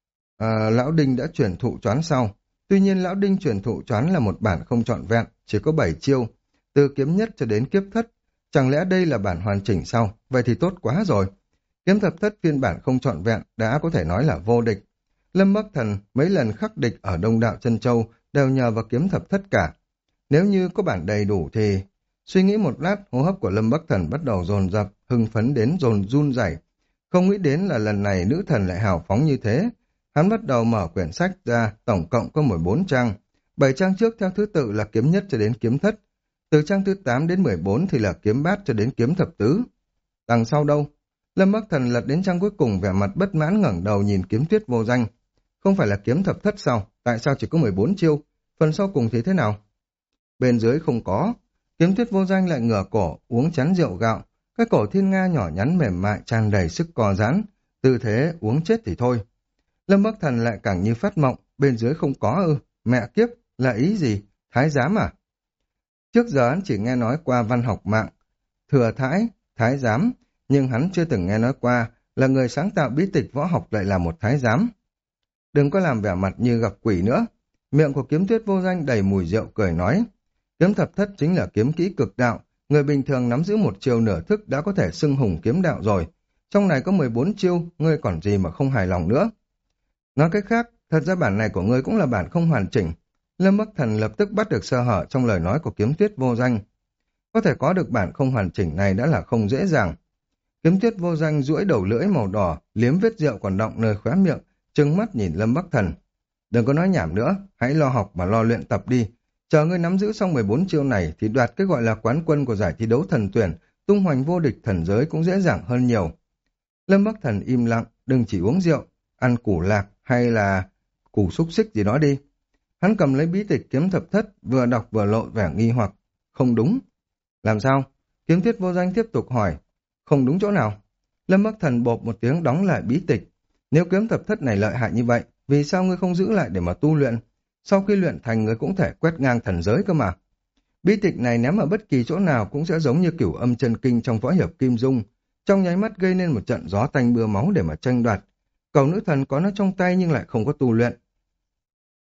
À, Lão Đinh đã truyền thụ choán sau. Tuy nhiên Lão Đinh truyền thụ choán là một bản không trọn vẹn, chỉ có bảy chiêu, từ kiếm nhất cho đến kiếp thất. Chẳng lẽ đây là bản hoàn chỉnh sao? Vậy thì tốt quá rồi. Kiếm thập thất phiên bản không trọn vẹn đã có thể nói là vô địch. Lâm Bắc Thần mấy lần khắc địch ở Đông Đạo Chân Châu đều nhờ vào kiếm thập thất cả. Nếu như có bản đầy đủ thì... Suy nghĩ một lát, hô hấp của Lâm Bắc Thần bắt đầu dồn dập, hưng phấn đến dồn run rẩy. Không nghĩ đến là lần này nữ thần lại hào phóng như thế. Hắn bắt đầu mở quyển sách ra, tổng cộng có mười bốn trang. bảy trang trước theo thứ tự là kiếm nhất cho đến kiếm thất. Từ trang thứ tám đến mười bốn thì là kiếm bát cho đến kiếm thập tứ. Đằng sau đâu? Lâm Bắc Thần lật đến trang cuối cùng vẻ mặt bất mãn ngẩng đầu nhìn Kiếm Tuyết Vô Danh. Không phải là kiếm thập thất sao? Tại sao chỉ có mười bốn chiêu? Phần sau cùng thì thế nào? Bên dưới không có. Kiếm Tuyết Vô Danh lại ngửa cổ, uống chén rượu gạo. Cái cổ thiên nga nhỏ nhắn mềm mại tràn đầy sức co giãn. Tư thế uống chết thì thôi. Lâm Bắc Thần lại càng như phát mộng. Bên dưới không có ư? Mẹ kiếp, là ý gì? Thái giám à? Trước giờ hắn chỉ nghe nói qua văn học mạng. Thừa thái, thái giám. Nhưng hắn chưa từng nghe nói qua là người sáng tạo bí tịch võ học lại là một thái giám. Đừng có làm vẻ mặt như gặp quỷ nữa. Miệng của Kiếm Tuyết Vô Danh đầy mùi rượu cười nói. Kiếm thập thất chính là kiếm kỹ cực đạo. Người bình thường nắm giữ một chiêu nửa thức đã có thể xưng hùng kiếm đạo rồi. Trong này có mười bốn chiêu, ngươi còn gì mà không hài lòng nữa. Nói cách khác, thật ra bản này của ngươi cũng là bản không hoàn chỉnh. Lâm Bắc Thần lập tức bắt được sơ hở trong lời nói của Kiếm Tuyết Vô Danh. Có thể có được bản không hoàn chỉnh này đã là không dễ dàng. Kiếm Tuyết Vô Danh duỗi đầu lưỡi màu đỏ, liếm vết rượu còn đọng nơi khóe miệng, trừng mắt nhìn Lâm Bắc Thần. Đừng có nói nhảm nữa, hãy lo học mà lo luyện tập đi. Chờ ngươi nắm giữ xong mười bốn chiêu này thì đoạt cái gọi là quán quân của giải thi đấu thần tuyển, tung hoành vô địch thần giới cũng dễ dàng hơn nhiều. Lâm Bắc Thần im lặng, đừng chỉ uống rượu, ăn củ lạc hay là củ xúc xích gì đó đi. Hắn cầm lấy bí tịch kiếm thập thất, vừa đọc vừa lộ vẻ nghi hoặc. Không đúng. Làm sao? Kiếm Tuyết Vô Danh tiếp tục hỏi. Không đúng chỗ nào? Lâm Bắc Thần bộp một tiếng đóng lại bí tịch. Nếu kiếm thập thất này lợi hại như vậy, vì sao ngươi không giữ lại để mà tu luyện? Sau khi luyện thành ngươi cũng thể quét ngang thần giới cơ mà. Bí tịch này ném ở bất kỳ chỗ nào cũng sẽ giống như cửu âm chân kinh trong võ hiệp Kim Dung, trong nháy mắt gây nên một trận gió tanh mưa máu để mà tranh đoạt. Cầu nữ thần có nó trong tay nhưng lại không có tu luyện.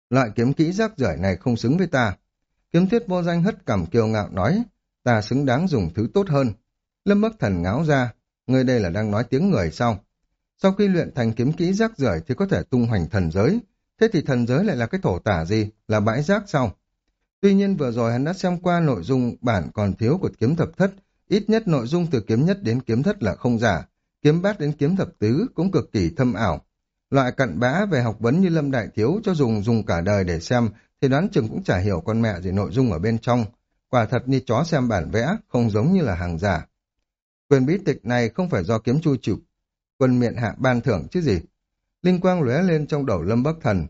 Loại kiếm kỹ rác rưởi này không xứng với ta. Kiếm Tuyết Vô Danh hất cằm kiêu ngạo nói, ta xứng đáng dùng thứ tốt hơn. Lâm Bắc Thần ngáo ra, ngươi đây là đang nói tiếng người sao? Sau khi luyện thành kiếm kỹ rác rưởi thì có thể tung hoành thần giới. Thế thì thần giới lại là cái thổ tả gì? Là bãi rác sao? Tuy nhiên vừa rồi hắn đã xem qua nội dung bản còn thiếu của kiếm thập thất, ít nhất nội dung từ kiếm nhất đến kiếm thất là không giả, kiếm bát đến kiếm thập tứ cũng cực kỳ thâm ảo. Loại cặn bã về học vấn như Lâm Đại Thiếu cho dùng dùng cả đời để xem thì đoán chừng cũng chả hiểu con mẹ gì nội dung ở bên trong. Quả thật như chó xem bản vẽ, không giống như là hàng giả. Quyền bí tịch này không phải do kiếm chu chủ quân miện hạ ban thưởng chứ gì. Linh quang lóe lên trong đầu Lâm Bắc Thần.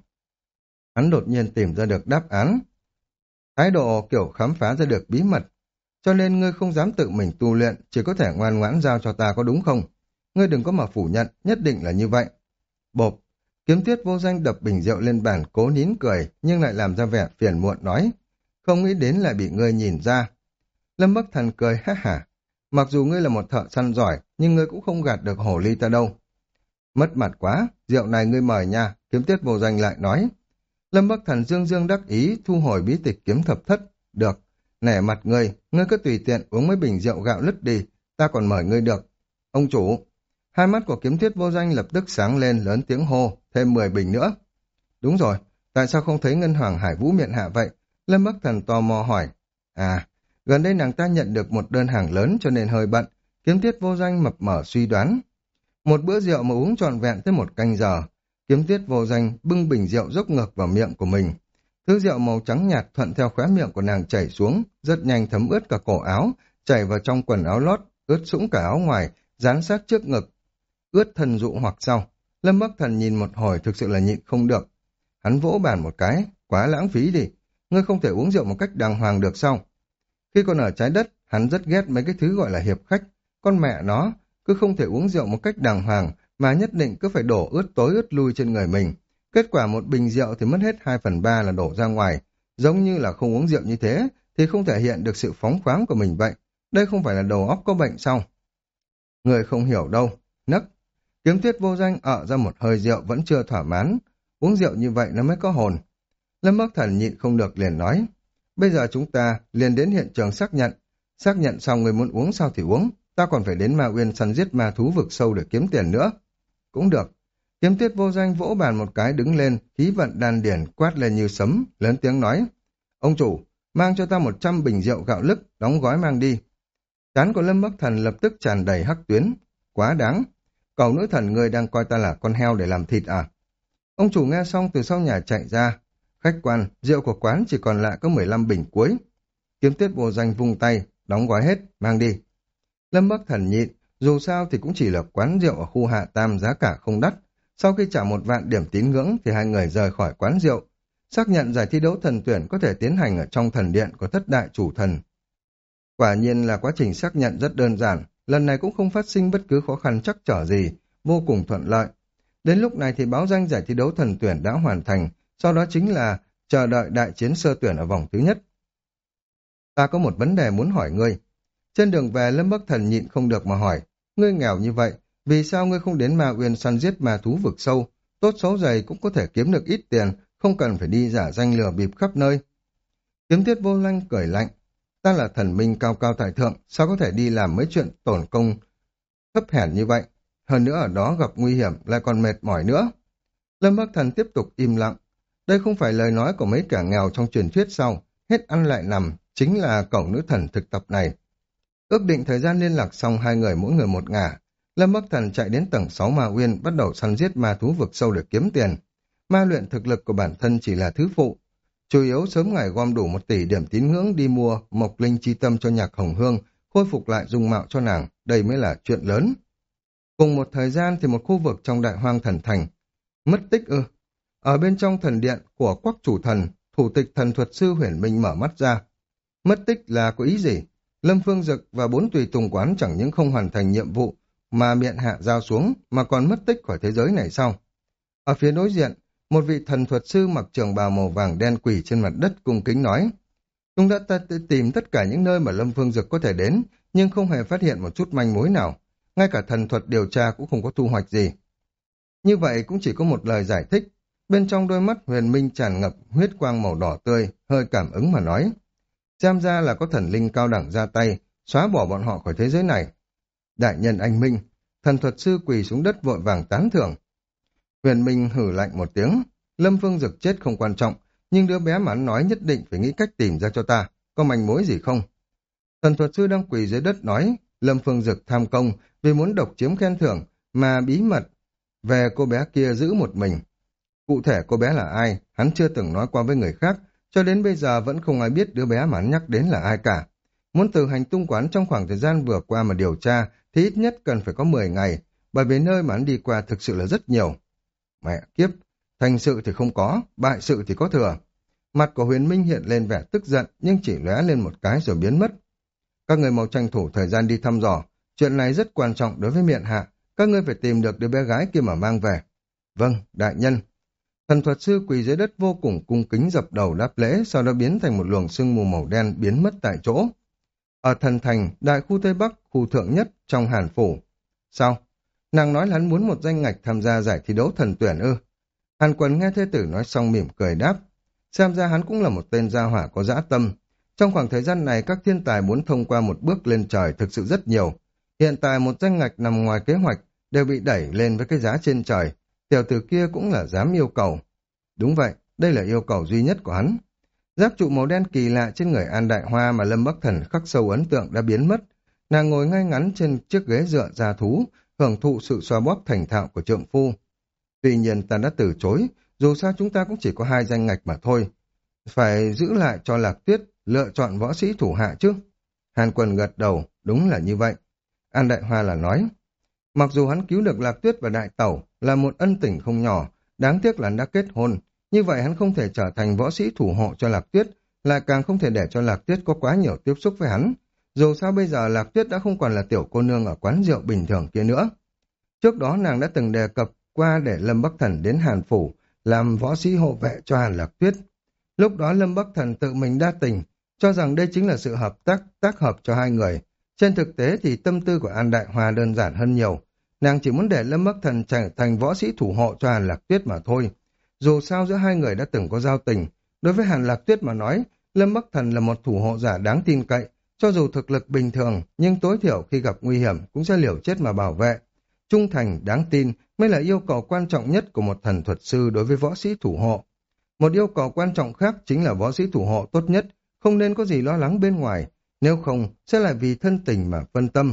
Hắn đột nhiên tìm ra được đáp án. Thái độ kiểu khám phá ra được bí mật. Cho nên ngươi không dám tự mình tu luyện, chỉ có thể ngoan ngoãn giao cho ta có đúng không? Ngươi đừng có mà phủ nhận, nhất định là như vậy. Bộp, Kiếm Tuyết Vô Danh đập bình rượu lên bàn cố nín cười, nhưng lại làm ra vẻ phiền muộn nói. Không nghĩ đến lại bị ngươi nhìn ra. Lâm Bắc Thần cười ha hả. Mặc dù ngươi là một thợ săn giỏi, nhưng ngươi cũng không gạt được hổ ly ta đâu. Mất mặt quá, rượu này ngươi mời nha, Kiếm Tuyết Vô Danh lại nói. Lâm Bắc Thần dương dương đắc ý thu hồi bí tịch kiếm thập thất. Được, nể mặt ngươi, ngươi cứ tùy tiện uống mấy bình rượu gạo lứt đi, ta còn mời ngươi được. Ông chủ, hai mắt của Kiếm Tuyết Vô Danh lập tức sáng lên lớn tiếng hô, thêm mười bình nữa. Đúng rồi, tại sao không thấy Ngân Hoàng Hải Vũ miện hạ vậy? Lâm Bắc Thần tò mò hỏi. À, gần đây nàng ta nhận được một đơn hàng lớn cho nên hơi bận, Kiếm Tuyết Vô Danh mập mờ suy đoán. Một bữa rượu mà uống trọn vẹn tới một canh giờ, Kiếm Tuyết Vô Danh bưng bình rượu dốc ngược vào miệng của mình. Thứ rượu màu trắng nhạt thuận theo khóe miệng của nàng chảy xuống, rất nhanh thấm ướt cả cổ áo, chảy vào trong quần áo lót, ướt sũng cả áo ngoài, dán sát trước ngực. Ướt thần dụ hoặc sau. Lâm Bắc Thần nhìn một hồi thực sự là nhịn không được. Hắn vỗ bàn một cái, quá lãng phí đi. Ngươi không thể uống rượu một cách đàng hoàng được sao? Khi còn ở trái đất, hắn rất ghét mấy cái thứ gọi là hiệp khách. Con mẹ nó, cứ không thể uống rượu một cách đàng hoàng, mà nhất định cứ phải đổ ướt tối ướt lui trên người mình. Kết quả một bình rượu thì mất hết hai phần ba là đổ ra ngoài. Giống như là không uống rượu như thế, thì không thể hiện được sự phóng khoáng của mình vậy. Đây không phải là đầu óc có bệnh sao? Người không hiểu đâu. Nấc. Kiếm Tuyết Vô Danh ợ ra một hơi rượu vẫn chưa thỏa mãn. Uống rượu như vậy nó mới có hồn. Lâm Bắc Thần nhịn không được liền nói. Bây giờ chúng ta liền đến hiện trường xác nhận. Xác nhận xong người muốn uống sao thì uống. Ta còn phải đến Ma Uyên săn giết ma thú vực sâu để kiếm tiền nữa. Cũng được. Kiếm Tuyết Vô Danh vỗ bàn một cái đứng lên, khí vận đan điển quát lên như sấm, lớn tiếng nói. Ông chủ, mang cho ta một trăm bình rượu gạo lứt, đóng gói mang đi. Trán của Lâm Bắc Thần lập tức tràn đầy hắc tuyến. Quá đáng. Cậu nữ thần ngươi đang coi ta là con heo để làm thịt à? Ông chủ nghe xong từ sau nhà chạy ra. Khách quan, rượu của quán chỉ còn lại có mười lăm bình cuối. Kiếm Tuyết Vô Danh vung tay, đóng gói hết, mang đi. Lâm Bắc Thần nhịn, dù sao thì cũng chỉ là quán rượu ở khu Hạ Tam giá cả không đắt. Sau khi trả một vạn điểm tín ngưỡng thì hai người rời khỏi quán rượu. Xác nhận giải thi đấu thần tuyển có thể tiến hành ở trong thần điện của thất đại chủ thần. Quả nhiên là quá trình xác nhận rất đơn giản, lần này cũng không phát sinh bất cứ khó khăn trắc trở gì, vô cùng thuận lợi. Đến lúc này thì báo danh giải thi đấu thần tuyển đã hoàn thành, sau đó chính là chờ đợi đại chiến sơ tuyển ở vòng thứ nhất. Ta có một vấn đề muốn hỏi ngươi. Trên đường về Lâm Bắc Thần nhịn không được mà hỏi, ngươi nghèo như vậy, vì sao ngươi không đến Ma Uyên săn giết ma thú vực sâu, tốt xấu dày cũng có thể kiếm được ít tiền, không cần phải đi giả danh lừa bịp khắp nơi. Kiếm Tuyết Vô Lanh cười lạnh, ta là thần minh cao cao tại thượng, sao có thể đi làm mấy chuyện tổn công thấp hèn như vậy, hơn nữa ở đó gặp nguy hiểm lại còn mệt mỏi nữa. Lâm Bắc Thần tiếp tục im lặng, đây không phải lời nói của mấy kẻ nghèo trong truyền thuyết sao, hết ăn lại nằm, chính là cẩu nữ thần thực tập này. Ước định thời gian liên lạc xong hai người mỗi người một ngả, Lâm Bắc Thần chạy đến tầng sáu Ma Uyên bắt đầu săn giết ma thú vực sâu để kiếm tiền. Ma luyện thực lực của bản thân chỉ là thứ phụ, chủ yếu sớm ngày gom đủ một tỷ điểm tín ngưỡng đi mua mộc linh chi tâm cho Nhạc Hồng Hương, khôi phục lại dung mạo cho nàng, đây mới là chuyện lớn. Cùng một thời gian thì một khu vực trong Đại Hoang Thần Thành, mất tích ư? Ở bên trong thần điện của Quắc Chủ Thần, thủ tịch thần thuật sư Huyền Minh mở mắt ra. Mất tích là có ý gì? Lâm Phương Dực và bốn tùy tùng quán chẳng những không hoàn thành nhiệm vụ mà miệng hạ giao xuống, mà còn mất tích khỏi thế giới này sao? Ở phía đối diện, một vị thần thuật sư mặc trường bào màu vàng đen quỳ trên mặt đất cung kính nói. Chúng đã ta tìm tất cả những nơi mà Lâm Phương Dực có thể đến, nhưng không hề phát hiện một chút manh mối nào. Ngay cả thần thuật điều tra cũng không có thu hoạch gì. Như vậy cũng chỉ có một lời giải thích. Bên trong đôi mắt Huyền Minh tràn ngập huyết quang màu đỏ tươi, hơi cảm ứng mà nói. Xem ra là có thần linh cao đẳng ra tay, xóa bỏ bọn họ khỏi thế giới này. Đại nhân anh Minh, thần thuật sư quỳ xuống đất vội vàng tán thưởng. Huyền Minh hử lạnh một tiếng, Lâm Phương Dực chết không quan trọng, nhưng đứa bé mà hắn nói nhất định phải nghĩ cách tìm ra cho ta, có manh mối gì không? Thần thuật sư đang quỳ dưới đất nói, Lâm Phương Dực tham công vì muốn độc chiếm khen thưởng, mà bí mật về cô bé kia giữ một mình. Cụ thể cô bé là ai, hắn chưa từng nói qua với người khác, cho đến bây giờ vẫn không ai biết đứa bé mà hắn nhắc đến là ai cả. Muốn từ hành tung quán trong khoảng thời gian vừa qua mà điều tra, thì ít nhất cần phải có mười ngày, bởi vì nơi mà hắn đi qua thực sự là rất nhiều. Mẹ kiếp, thành sự thì không có, bại sự thì có thừa. Mặt của Huyền Minh hiện lên vẻ tức giận, nhưng chỉ lóe lên một cái rồi biến mất. Các người mau tranh thủ thời gian đi thăm dò, chuyện này rất quan trọng đối với miện hạ, các ngươi phải tìm được đứa bé gái kia mà mang về. Vâng, đại nhân. Thần thuật sư quỳ dưới đất vô cùng cung kính dập đầu đáp lễ, sau đó biến thành một luồng sương mù màu đen biến mất tại chỗ. Ở thần thành, đại khu Tây Bắc, khu thượng nhất trong Hàn Phủ. Sao? Nàng nói là hắn muốn một danh ngạch tham gia giải thi đấu thần tuyển ư? Hàn Quần nghe thế tử nói xong mỉm cười đáp. Xem ra hắn cũng là một tên gia hỏa có dã tâm. Trong khoảng thời gian này, các thiên tài muốn thông qua một bước lên trời thực sự rất nhiều. Hiện tại một danh ngạch nằm ngoài kế hoạch đều bị đẩy lên với cái giá trên trời. Tiểu tử kia cũng là dám yêu cầu. Đúng vậy, đây là yêu cầu duy nhất của hắn. Giáp trụ màu đen kỳ lạ trên người An Đại Hoa mà Lâm Bắc Thần khắc sâu ấn tượng đã biến mất. Nàng ngồi ngay ngắn trên chiếc ghế dựa da thú, hưởng thụ sự xoa bóp thành thạo của trượng phu. Tuy nhiên ta đã từ chối, dù sao chúng ta cũng chỉ có hai danh ngạch mà thôi. Phải giữ lại cho Lạc Tuyết lựa chọn võ sĩ thủ hạ chứ. Hàn Quần gật đầu, đúng là như vậy. An Đại Hoa là nói, mặc dù hắn cứu được Lạc Tuyết và Đại Tẩu là một ân tình không nhỏ, đáng tiếc là hắn đã kết hôn, như vậy hắn không thể trở thành võ sĩ thủ hộ cho Lạc Tuyết, lại càng không thể để cho Lạc Tuyết có quá nhiều tiếp xúc với hắn. Dù sao bây giờ Lạc Tuyết đã không còn là tiểu cô nương ở quán rượu bình thường kia nữa. Trước đó nàng đã từng đề cập qua để Lâm Bắc Thần đến Hàn Phủ làm võ sĩ hộ vệ cho Hàn Lạc Tuyết. Lúc đó Lâm Bắc Thần tự mình đa tình, cho rằng đây chính là sự hợp tác, tác hợp cho hai người. Trên thực tế thì tâm tư của An Đại Hoa đơn giản hơn nhiều. Nàng chỉ muốn để Lâm Bắc Thần trở thành võ sĩ thủ hộ cho Hàn Lạc Tuyết mà thôi. Dù sao giữa hai người đã từng có giao tình, đối với Hàn Lạc Tuyết mà nói, Lâm Bắc Thần là một thủ hộ giả đáng tin cậy, cho dù thực lực bình thường, nhưng tối thiểu khi gặp nguy hiểm cũng sẽ liều chết mà bảo vệ. Trung thành, đáng tin mới là yêu cầu quan trọng nhất của một thần thuật sư đối với võ sĩ thủ hộ. Một yêu cầu quan trọng khác chính là võ sĩ thủ hộ tốt nhất, không nên có gì lo lắng bên ngoài, nếu không sẽ lại vì thân tình mà phân tâm.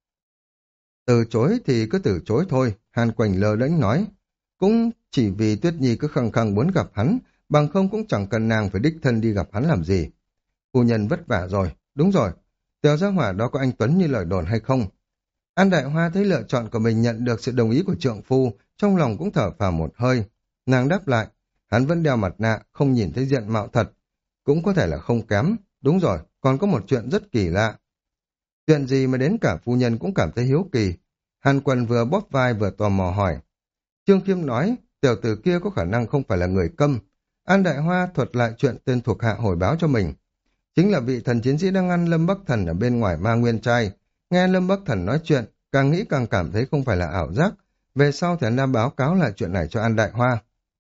Từ chối thì cứ từ chối thôi, Hàn Quỳnh lơ đễnh nói. Cũng chỉ vì Tuyết Nhi cứ khăng khăng muốn gặp hắn, bằng không cũng chẳng cần nàng phải đích thân đi gặp hắn làm gì. Phu nhân vất vả rồi, đúng rồi, Tiểu Gia Hỏa đó có anh Tuấn như lời đồn hay không? An Đại Hoa thấy lựa chọn của mình nhận được sự đồng ý của trượng phu, trong lòng cũng thở phào một hơi. Nàng đáp lại, hắn vẫn đeo mặt nạ, không nhìn thấy diện mạo thật, cũng có thể là không kém. Đúng rồi, còn có một chuyện rất kỳ lạ. Chuyện gì mà đến cả phu nhân cũng cảm thấy hiếu kỳ? Hàn Quần vừa bóp vai vừa tò mò hỏi. Trương Khiêm nói, tiểu tử kia có khả năng không phải là người câm. An Đại Hoa thuật lại chuyện tên thuộc hạ hồi báo cho mình. Chính là vị thần chiến sĩ đang ngăn Lâm Bắc Thần ở bên ngoài Ma Nguyên Trai. Nghe Lâm Bắc Thần nói chuyện, càng nghĩ càng cảm thấy không phải là ảo giác. Về sau thì hắn đã báo cáo lại chuyện này cho An Đại Hoa.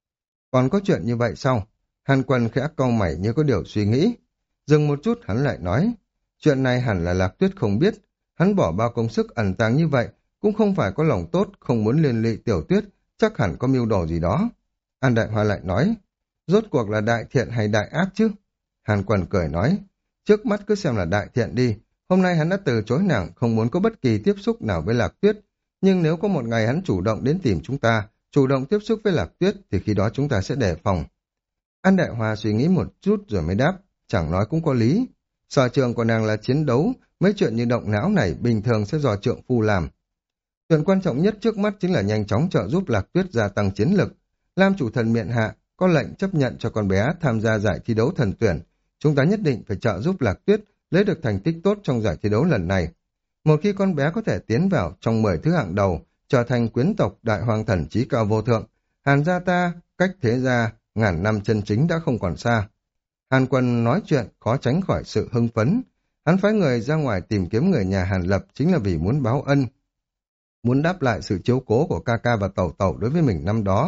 Còn có chuyện như vậy sao? Hàn Quần khẽ cau mày như có điều suy nghĩ. Dừng một chút hắn lại nói, chuyện này hẳn là Lạc Tuyết không biết. Hắn bỏ bao công sức ẩn tàng như vậy, cũng không phải có lòng tốt, không muốn liên lụy Tiểu Tuyết, chắc hẳn có mưu đồ gì đó. An Đại Hoa lại nói, rốt cuộc là đại thiện hay đại ác chứ? Hàn Quần cười nói, trước mắt cứ xem là đại thiện đi. Hôm nay hắn đã từ chối nàng, không muốn có bất kỳ tiếp xúc nào với Lạc Tuyết. Nhưng nếu có một ngày hắn chủ động đến tìm chúng ta, chủ động tiếp xúc với Lạc Tuyết, thì khi đó chúng ta sẽ đề phòng. An Đại Hoa suy nghĩ một chút rồi mới đáp, chẳng nói cũng có lý. Sở trường của nàng là chiến đấu, mấy chuyện như động não này bình thường sẽ do trượng phu làm. Chuyện quan trọng nhất trước mắt chính là nhanh chóng trợ giúp Lạc Tuyết gia tăng chiến lực. Lam chủ thần miện hạ có lệnh chấp nhận cho con bé tham gia giải thi đấu thần tuyển. Chúng ta nhất định phải trợ giúp Lạc Tuyết lấy được thành tích tốt trong giải thi đấu lần này. Một khi con bé có thể tiến vào trong mười thứ hạng đầu, trở thành quyến tộc đại hoàng thần trí cao vô thượng, Hàn gia ta, cách thế gia, ngàn năm chân chính đã không còn xa. Hàn Quân nói chuyện khó tránh khỏi sự hưng phấn. Hắn phái người ra ngoài tìm kiếm người nhà Hàn Lập chính là vì muốn báo ân, muốn đáp lại sự chiếu cố của ca ca và tẩu tẩu đối với mình năm đó.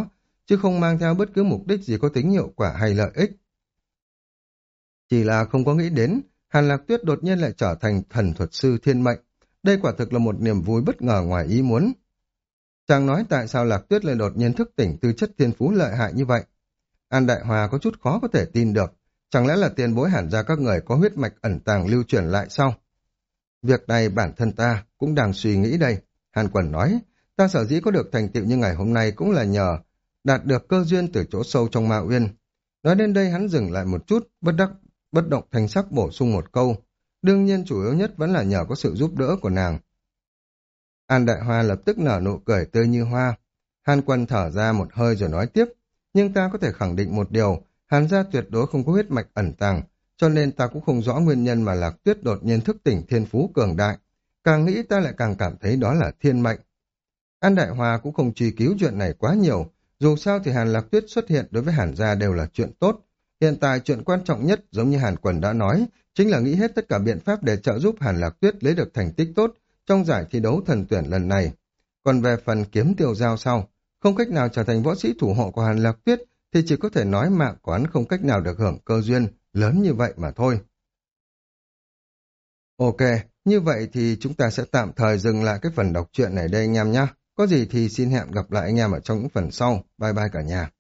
chứ không mang theo bất cứ mục đích gì có tính hiệu quả hay lợi ích. Chỉ là không có nghĩ đến, Hàn Lạc Tuyết đột nhiên lại trở thành thần thuật sư thiên mệnh. Đây quả thực là một niềm vui bất ngờ ngoài ý muốn. Chàng nói tại sao Lạc Tuyết lại đột nhiên thức tỉnh tư chất thiên phú lợi hại như vậy. An Đại Hòa có chút khó có thể tin được. Chẳng lẽ là tiền bối Hàn gia các người có huyết mạch ẩn tàng lưu truyền lại sao? Việc này bản thân ta cũng đang suy nghĩ đây. Hàn Quần nói, ta sở dĩ có được thành tựu như ngày hôm nay cũng là nhờ đạt được cơ duyên từ chỗ sâu trong Ma Uyên. Nói đến đây hắn dừng lại một chút, bất đắc, bất động thanh sắc bổ sung một câu. Đương nhiên chủ yếu nhất vẫn là nhờ có sự giúp đỡ của nàng. An Đại Hoa lập tức nở nụ cười tươi như hoa. Hàn Quân thở ra một hơi rồi nói tiếp. Nhưng ta có thể khẳng định một điều, Hàn gia tuyệt đối không có huyết mạch ẩn tàng, cho nên ta cũng không rõ nguyên nhân mà Lạc Tuyết đột nhiên thức tỉnh thiên phú cường đại. Càng nghĩ ta lại càng cảm thấy đó là thiên mệnh. An Đại Hoa cũng không truy cứu chuyện này quá nhiều, dù sao thì Hàn Lạc Tuyết xuất hiện đối với Hàn gia đều là chuyện tốt. Hiện tại chuyện quan trọng nhất, giống như Hàn Quần đã nói, chính là nghĩ hết tất cả biện pháp để trợ giúp Hàn Lạc Tuyết lấy được thành tích tốt trong giải thi đấu thần tuyển lần này. Còn về phần kiếm tiêu giao sau, không cách nào trở thành võ sĩ thủ hộ của Hàn Lạc Tuyết, thì chỉ có thể nói mạng của hắn không cách nào được hưởng cơ duyên lớn như vậy mà thôi. Ok, như vậy thì chúng ta sẽ tạm thời dừng lại cái phần đọc truyện này đây anh em nhé. Có gì thì xin hẹn gặp lại anh em ở trong những phần sau. Bye bye cả nhà.